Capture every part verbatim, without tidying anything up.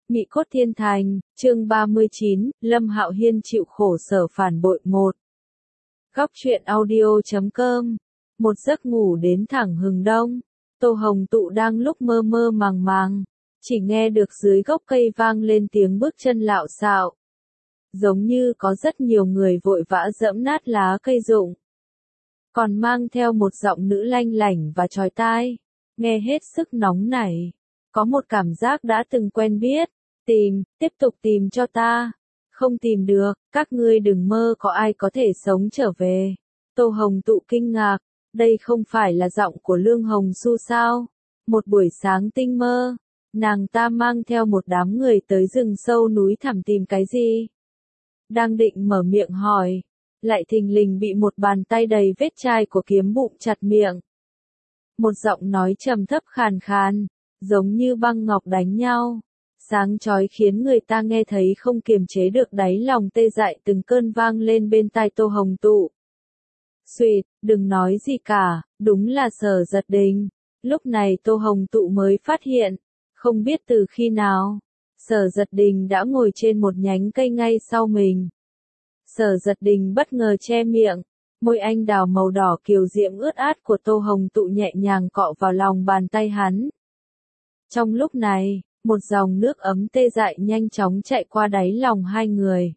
Mị cốt thiên thành, chương ba mươi chín, Lâm Hạo Hiên chịu khổ sở phản bội một. Góc truyện audio chấm com. Một giấc ngủ đến thẳng hừng đông, Tô Hồng Tụ đang lúc mơ mơ màng màng, chỉ nghe được dưới gốc cây vang lên tiếng bước chân lạo xạo. Giống như có rất nhiều người vội vã giẫm nát lá cây rụng. Còn mang theo một giọng nữ lanh lảnh và chói tai, nghe hết sức nóng nảy. Có một cảm giác đã từng quen biết. Tìm, tiếp tục tìm cho ta. Không tìm được, các ngươi đừng mơ có ai có thể sống trở về. Tô Hồng Tụ kinh ngạc, đây không phải là giọng của Lương Hồng Xu sao? Một buổi sáng tinh mơ, nàng ta mang theo một đám người tới rừng sâu núi thẳm tìm cái gì? Đang định mở miệng hỏi, lại thình lình bị một bàn tay đầy vết chai của kiếm bụng chặt miệng. Một giọng nói trầm thấp khàn khàn, giống như băng ngọc đánh nhau. Sáng chói khiến người ta nghe thấy không kiềm chế được đáy lòng tê dại từng cơn vang lên bên tai Tô Hồng Tụ. Xuyệt, đừng nói gì cả, đúng là Sở Giật Đình. Lúc này Tô Hồng Tụ mới phát hiện, không biết từ khi nào, Sở Giật Đình đã ngồi trên một nhánh cây ngay sau mình. Sở Giật Đình bất ngờ che miệng, môi anh đào màu đỏ kiều diễm ướt át của Tô Hồng Tụ nhẹ nhàng cọ vào lòng bàn tay hắn. Trong lúc này, một dòng nước ấm tê dại nhanh chóng chạy qua đáy lòng hai người.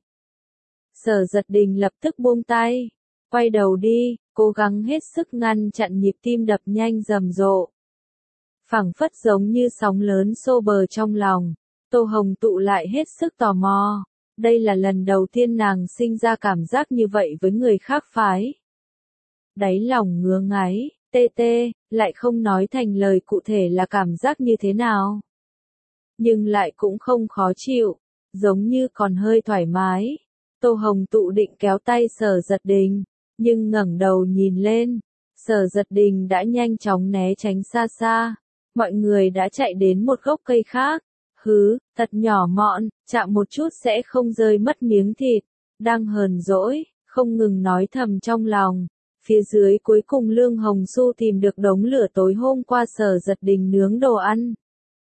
Sở Giật Đình lập tức buông tay, quay đầu đi, cố gắng hết sức ngăn chặn nhịp tim đập nhanh rầm rộ. Phảng phất giống như sóng lớn xô bờ trong lòng, Tô Hồng Tụ lại hết sức tò mò. Đây là lần đầu tiên nàng sinh ra cảm giác như vậy với người khác phái. Đáy lòng ngứa ngáy, tê tê, lại không nói thành lời cụ thể là cảm giác như thế nào. Nhưng lại cũng không khó chịu, giống như còn hơi thoải mái. Tô Hồng Tụ định kéo tay Sở Giật Đình, nhưng ngẩng đầu nhìn lên, Sở Giật Đình đã nhanh chóng né tránh xa xa. Mọi người đã chạy đến một gốc cây khác. Hứ, thật nhỏ mọn, chạm một chút sẽ không rơi mất miếng thịt. Đang hờn dỗi, không ngừng nói thầm trong lòng. Phía dưới cuối cùng Lương Hồng Xu tìm được đống lửa tối hôm qua Sở Giật Đình nướng đồ ăn.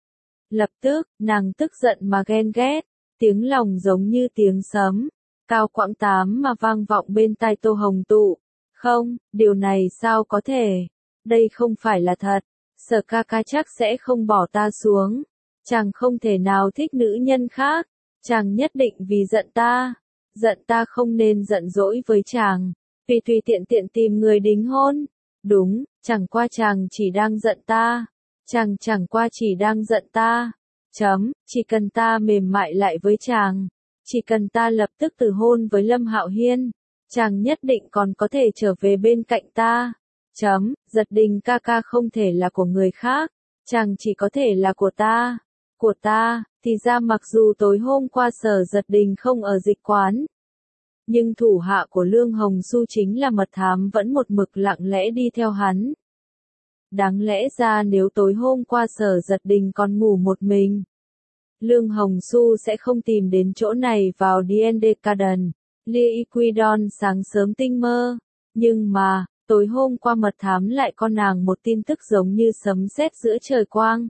Lập tức, nàng tức giận mà ghen ghét, tiếng lòng giống như tiếng sấm, cao quãng tám mà vang vọng bên tai Tô Hồng Tụ. Không, điều này sao có thể? Đây không phải là thật. Sở ca ca chắc sẽ không bỏ ta xuống. Chàng không thể nào thích nữ nhân khác. Chàng nhất định vì giận ta. Giận ta không nên giận dỗi với chàng. Vì tùy tiện tiện tìm người đính hôn. Đúng, chẳng qua chàng chỉ đang giận ta. Chàng chẳng qua chỉ đang giận ta. Chấm, chỉ cần ta mềm mại lại với chàng. Chỉ cần ta lập tức từ hôn với Lâm Hạo Hiên. Chàng nhất định còn có thể trở về bên cạnh ta. Chấm, Giật Đình ca ca không thể là của người khác. Chàng chỉ có thể là của ta. Của ta, thì ra mặc dù tối hôm qua Sở Giật Đình không ở dịch quán. Nhưng thủ hạ của Lương Hồng Xu chính là mật thám vẫn một mực lặng lẽ đi theo hắn. Đáng lẽ ra nếu tối hôm qua Sở Giật Đình còn ngủ một mình, Lương Hồng Xu sẽ không tìm đến chỗ này vào đê en đê Garden, Liquidon sáng sớm tinh mơ. Nhưng mà, tối hôm qua mật thám lại con nàng một tin tức giống như sấm sét giữa trời quang.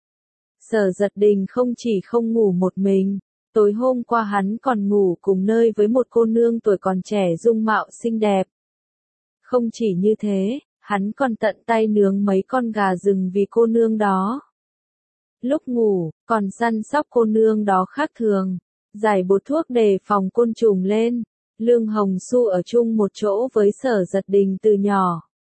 Sở Giật Đình không chỉ không ngủ một mình, tối hôm qua hắn còn ngủ cùng nơi với một cô nương tuổi còn trẻ dung mạo xinh đẹp. Không chỉ như thế, hắn còn tận tay nướng mấy con gà rừng vì cô nương đó. Lúc ngủ, còn săn sóc cô nương đó khác thường, giải bột thuốc đề phòng côn trùng lên. Lương Hồng Xu ở chung một chỗ với Sở Giật Đình từ nhỏ.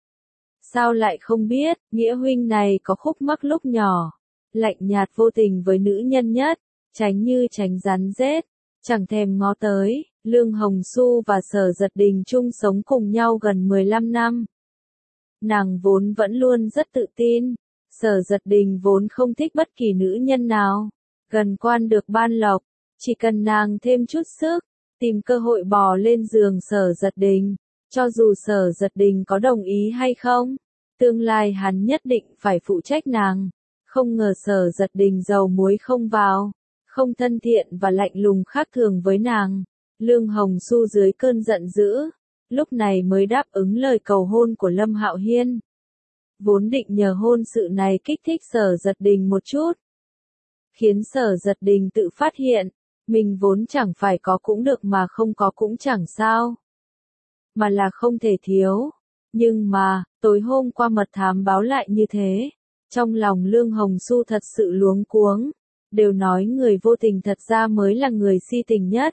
Sao lại không biết, nghĩa huynh này có khúc mắc lúc nhỏ. Lạnh nhạt vô tình với nữ nhân nhất, tránh như tránh rắn rết, chẳng thèm ngó tới. Lương Hồng Xu và Sở Giật Đình chung sống cùng nhau gần mười lăm năm. Nàng vốn vẫn luôn rất tự tin. Sở Giật Đình vốn không thích bất kỳ nữ nhân nào. Gần quan được ban lộc, chỉ cần nàng thêm chút sức, tìm cơ hội bò lên giường Sở Giật Đình. Cho dù Sở Giật Đình có đồng ý hay không, tương lai hắn nhất định phải phụ trách nàng. Không ngờ Sở Giật Đình dầu muối không vào, không thân thiện và lạnh lùng khác thường với nàng. Lương Hồng Xu dưới cơn giận dữ, lúc này mới đáp ứng lời cầu hôn của Lâm Hạo Hiên. Vốn định nhờ hôn sự này kích thích Sở Giật Đình một chút. khiến Sở Giật Đình tự phát hiện, mình vốn chẳng phải có cũng được mà không có cũng chẳng sao. Mà là không thể thiếu. Nhưng mà, tối hôm qua mật thám báo lại như thế. Trong lòng Lương Hồng Xu thật sự luống cuống. Đều nói người vô tình thật ra mới là người si tình nhất.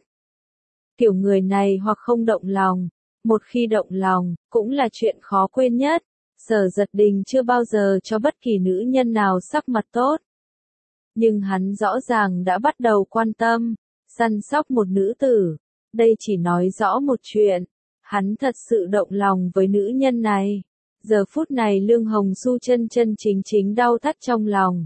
Kiểu người này hoặc không động lòng, một khi động lòng, cũng là chuyện khó quên nhất. Sở Giật Đình chưa bao giờ cho bất kỳ nữ nhân nào sắc mặt tốt. Nhưng hắn rõ ràng đã bắt đầu quan tâm, săn sóc một nữ tử. Đây chỉ nói rõ một chuyện, hắn thật sự động lòng với nữ nhân này. Giờ phút này Lương Hồng Xu chân chân chính chính đau thắt trong lòng.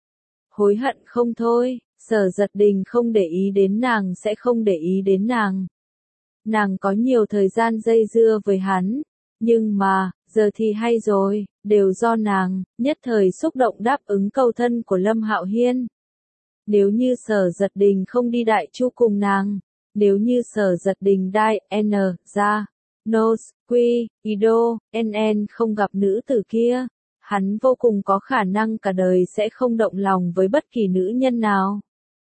Hối hận không thôi, Sở Giật Đình không để ý đến nàng sẽ không để ý đến nàng. Nàng có nhiều thời gian dây dưa với hắn, nhưng mà, giờ thì hay rồi, đều do nàng, nhất thời xúc động đáp ứng cầu thân của Lâm Hạo Hiên. Nếu như Sở Giật Đình không đi Đại Chu cùng nàng, nếu như Sở Giật Đình đại N ra, Nos, Quy, Ido, N không gặp nữ tử kia, hắn vô cùng có khả năng cả đời sẽ không động lòng với bất kỳ nữ nhân nào.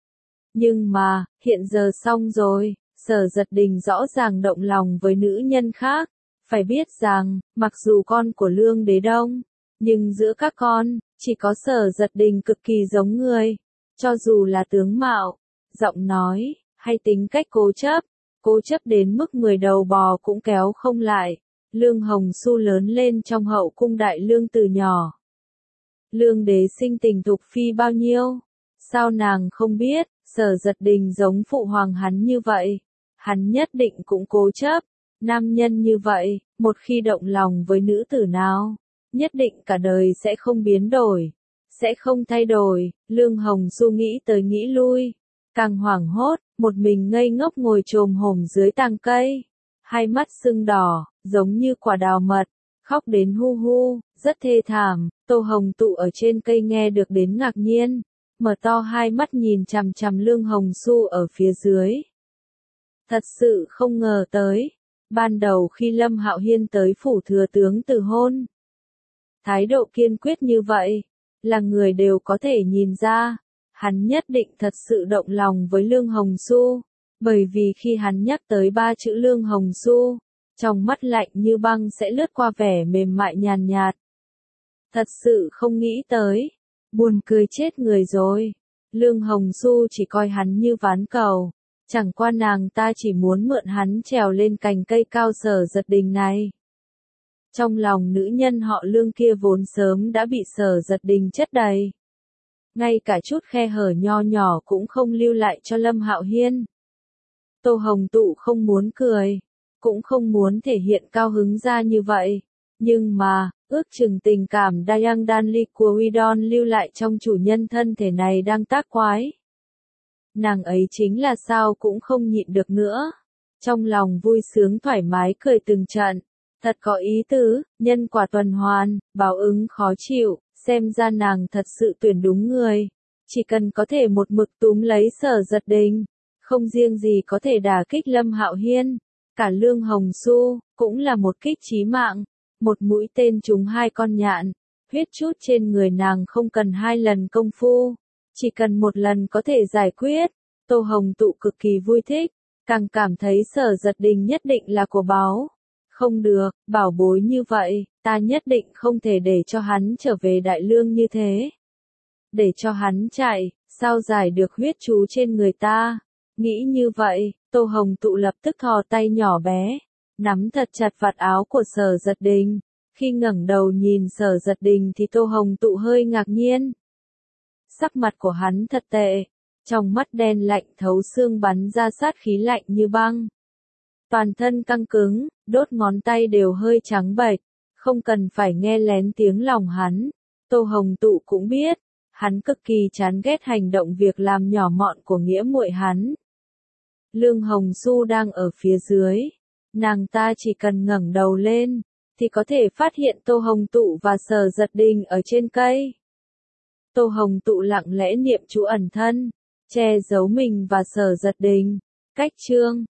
Nhưng mà, hiện giờ xong rồi, Sở Giật Đình rõ ràng động lòng với nữ nhân khác. Phải biết rằng, mặc dù con của Lương Đế Đông, nhưng giữa các con, chỉ có Sở Giật Đình cực kỳ giống người. Cho dù là tướng mạo, giọng nói, hay tính cách cố chấp, cố chấp đến mức người đầu bò cũng kéo không lại. Lương Hồng Xu lớn lên trong hậu cung Đại Lương từ nhỏ. Lương Đế sinh tình thục phi bao nhiêu? Sao nàng không biết, Sở Giật Đình giống phụ hoàng hắn như vậy. Hắn nhất định cũng cố chấp. Nam nhân như vậy, một khi động lòng với nữ tử nào, nhất định cả đời sẽ không biến đổi, sẽ không thay đổi. Lương Hồng Xu nghĩ tới nghĩ lui, càng hoảng hốt, một mình ngây ngốc ngồi chồm hổm dưới tàng cây, hai mắt sưng đỏ, giống như quả đào mật, khóc đến hu hu, rất thê thảm. Tô Hồng Tụ ở trên cây nghe được đến ngạc nhiên, mở to hai mắt nhìn chằm chằm Lương Hồng Xu ở phía dưới. Thật sự không ngờ tới. Ban đầu khi Lâm Hạo Hiên tới phủ thừa tướng từ hôn, thái độ kiên quyết như vậy, là người đều có thể nhìn ra, hắn nhất định thật sự động lòng với Lương Hồng Xu, bởi vì khi hắn nhắc tới ba chữ Lương Hồng Xu, trong mắt lạnh như băng sẽ lướt qua vẻ mềm mại nhàn nhạt. Thật sự không nghĩ tới, buồn cười chết người rồi, Lương Hồng Xu chỉ coi hắn như ván cầu. Chẳng qua nàng ta chỉ muốn mượn hắn trèo lên cành cây cao Sở Giật Đình này. Trong lòng nữ nhân họ Lương kia vốn sớm đã bị Sở Giật Đình chất đầy. Ngay cả chút khe hở nho nhỏ cũng không lưu lại cho Lâm Hạo Hiên. Tô Hồng Tụ không muốn cười, cũng không muốn thể hiện cao hứng ra như vậy. Nhưng mà, ước chừng tình cảm Dayang Danli của Widon lưu lại trong chủ nhân thân thể này đang tác quái. Nàng ấy chính là sao cũng không nhịn được nữa. Trong lòng vui sướng thoải mái cười từng trận. Thật có ý tứ, nhân quả tuần hoàn, báo ứng khó chịu, xem ra nàng thật sự tuyển đúng người. Chỉ cần có thể một mực túm lấy Sở Giật Đình, không riêng gì có thể đả kích Lâm Hạo Hiên, cả Lương Hồng Xu, cũng là một kích chí mạng. Một mũi tên trúng hai con nhạn, huyết chút trên người nàng không cần hai lần công phu. Chỉ cần một lần có thể giải quyết. Tô Hồng Tụ cực kỳ vui thích, càng cảm thấy Sở Giật Đình nhất định là của báu. Không được, bảo bối như vậy, ta nhất định không thể để cho hắn trở về Đại Lương như thế. Để cho hắn chạy, sao giải được huyết chú trên người ta. Nghĩ như vậy, Tô Hồng Tụ lập tức thò tay nhỏ bé, nắm thật chặt vạt áo của Sở Giật Đình. Khi ngẩng đầu nhìn Sở Giật Đình thì Tô Hồng Tụ hơi ngạc nhiên. Sắc mặt của hắn thật tệ, trong mắt đen lạnh thấu xương bắn ra sát khí lạnh như băng. Toàn thân căng cứng, đốt ngón tay đều hơi trắng bệch, không cần phải nghe lén tiếng lòng hắn. Tô Hồng Tụ cũng biết, hắn cực kỳ chán ghét hành động việc làm nhỏ mọn của nghĩa muội hắn. Lương Hồng Xu đang ở phía dưới, nàng ta chỉ cần ngẩng đầu lên, thì có thể phát hiện Tô Hồng Tụ và Sở Giật Đình ở trên cây. Tô Hồng Tụ lặng lẽ niệm chú ẩn thân, che giấu mình và Sở Giật Đình. Cách chương